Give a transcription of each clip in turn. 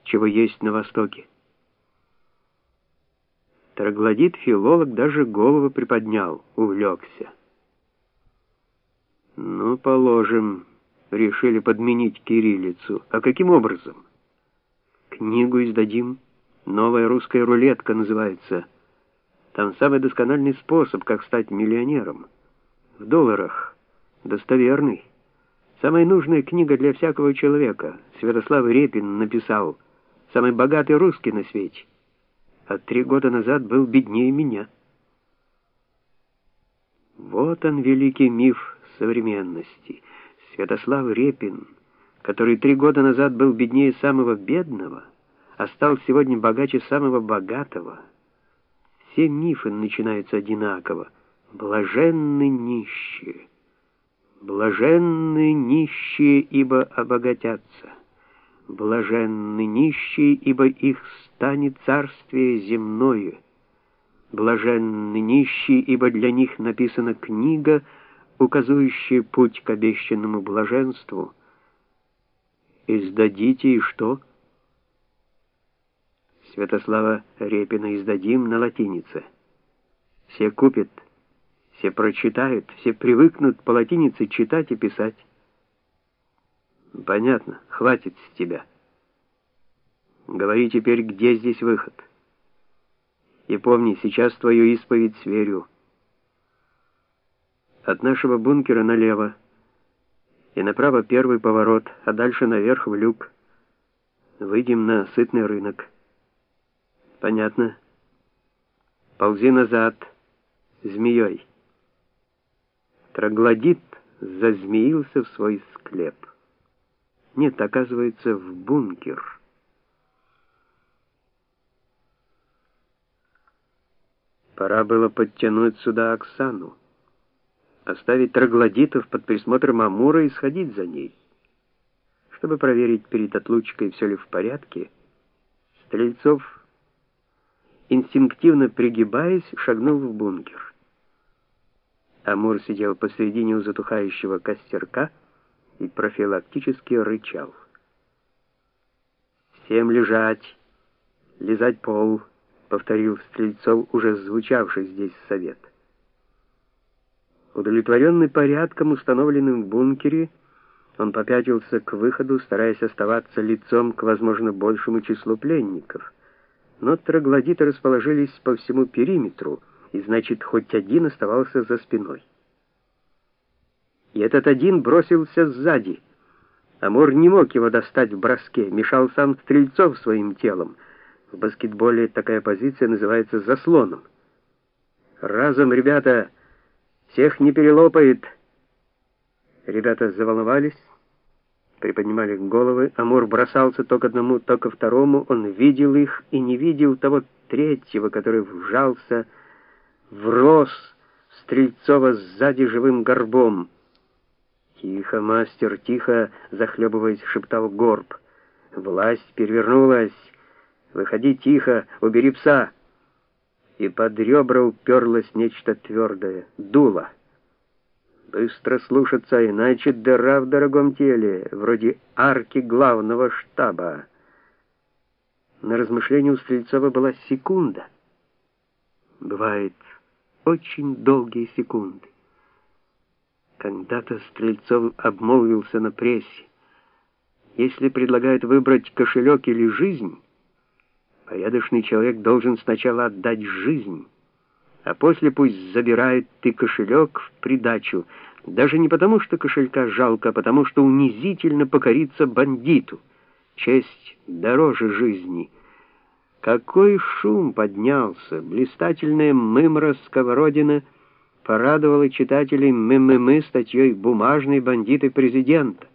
чего есть на Востоке. Троглодит-филолог даже голову приподнял, увлекся. Ну, положим, решили подменить кириллицу. А каким образом? Книгу издадим. «Новая русская рулетка» называется. Там самый доскональный способ, как стать миллионером. В долларах. Достоверный. Самая нужная книга для всякого человека. Святослав Репин написал. Самый богатый русский на свете. А 3 года назад был беднее меня. Вот он, великий миф современности. Святослав Репин, который 3 года назад был беднее самого бедного, а стал сегодня богаче самого богатого. Все мифы начинаются одинаково. Блаженны нищие. Блаженны нищие, ибо обогатятся. Блаженны нищие, ибо их станет царствие земное. Блаженны нищие, ибо для них написана книга, указывающая путь к обещанному блаженству. Издадите и что? Святослава Репина издадим на латинице. Все купят, все прочитают, все привыкнут по латинице читать и писать. Понятно, хватит с тебя. Говори теперь, где здесь выход. И помни, сейчас твою исповедь сверю. От нашего бункера налево и направо первый поворот, а дальше наверх в люк. Выйдем на сытный рынок. Понятно. Ползи назад, змеей. Троглодит зазмеился в свой склеп. Нет, оказывается, в бункер. Пора было подтянуть сюда Оксану, оставить троглодитов под присмотром Амура и сходить за ней. Чтобы проверить перед отлучкой, все ли в порядке, Стрельцов, инстинктивно пригибаясь, шагнул в бункер. Амур сидел посредине у затухающего костерка и профилактически рычал. «Всем лежать, лизать пол», — повторил Стрельцов, уже звучавший здесь совет. Удовлетворенный порядком, установленным в бункере, он попятился к выходу, стараясь оставаться лицом к, возможно, большему числу пленников. Но троглодиты расположились по всему периметру, и значит, хоть один оставался за спиной. И этот один бросился сзади. Амур не мог его достать в броске, мешал сам Стрельцов своим телом. В баскетболе такая позиция называется заслоном. «Разом, ребята! Всех не перелопает!» Ребята заволновались, приподнимали головы. Амур бросался то к одному, то ко второму. Он видел их и не видел того третьего, который вжался, врос в Стрельцова сзади живым горбом. «Тихо, мастер, тихо!» — захлебываясь, шептал Горб. «Власть перевернулась! Выходи тихо, убери пса!» И под ребра уперлось нечто твердое, дуло. «Быстро слушаться, иначе дыра в дорогом теле, вроде арки главного штаба». На размышление у Стрельцова была секунда. Бывает, очень долгие секунды. Когда-то Стрельцов обмолвился на прессе: если предлагают выбрать кошелек или жизнь, порядочный человек должен сначала отдать жизнь, а после пусть забирает ты кошелек в придачу, даже не потому, что кошелька жалко, а потому, что унизительно покориться бандиту. Честь дороже жизни. Какой шум поднялся! Блистательная мымра Сковородина порадовала читателей МММ статьей «Бумажные бандиты президента».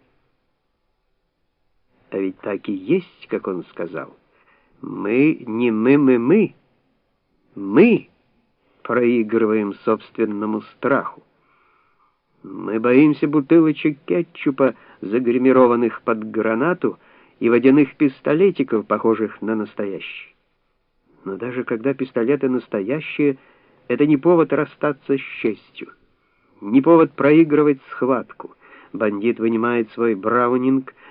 А ведь так и есть, как он сказал. Мы не МММ, мы проигрываем собственному страху. Мы боимся бутылочек кетчупа, загримированных под гранату, и водяных пистолетиков, похожих на настоящие. Но даже когда пистолеты настоящие, это не повод расстаться с честью, не повод проигрывать схватку. Бандит вынимает свой браунинг,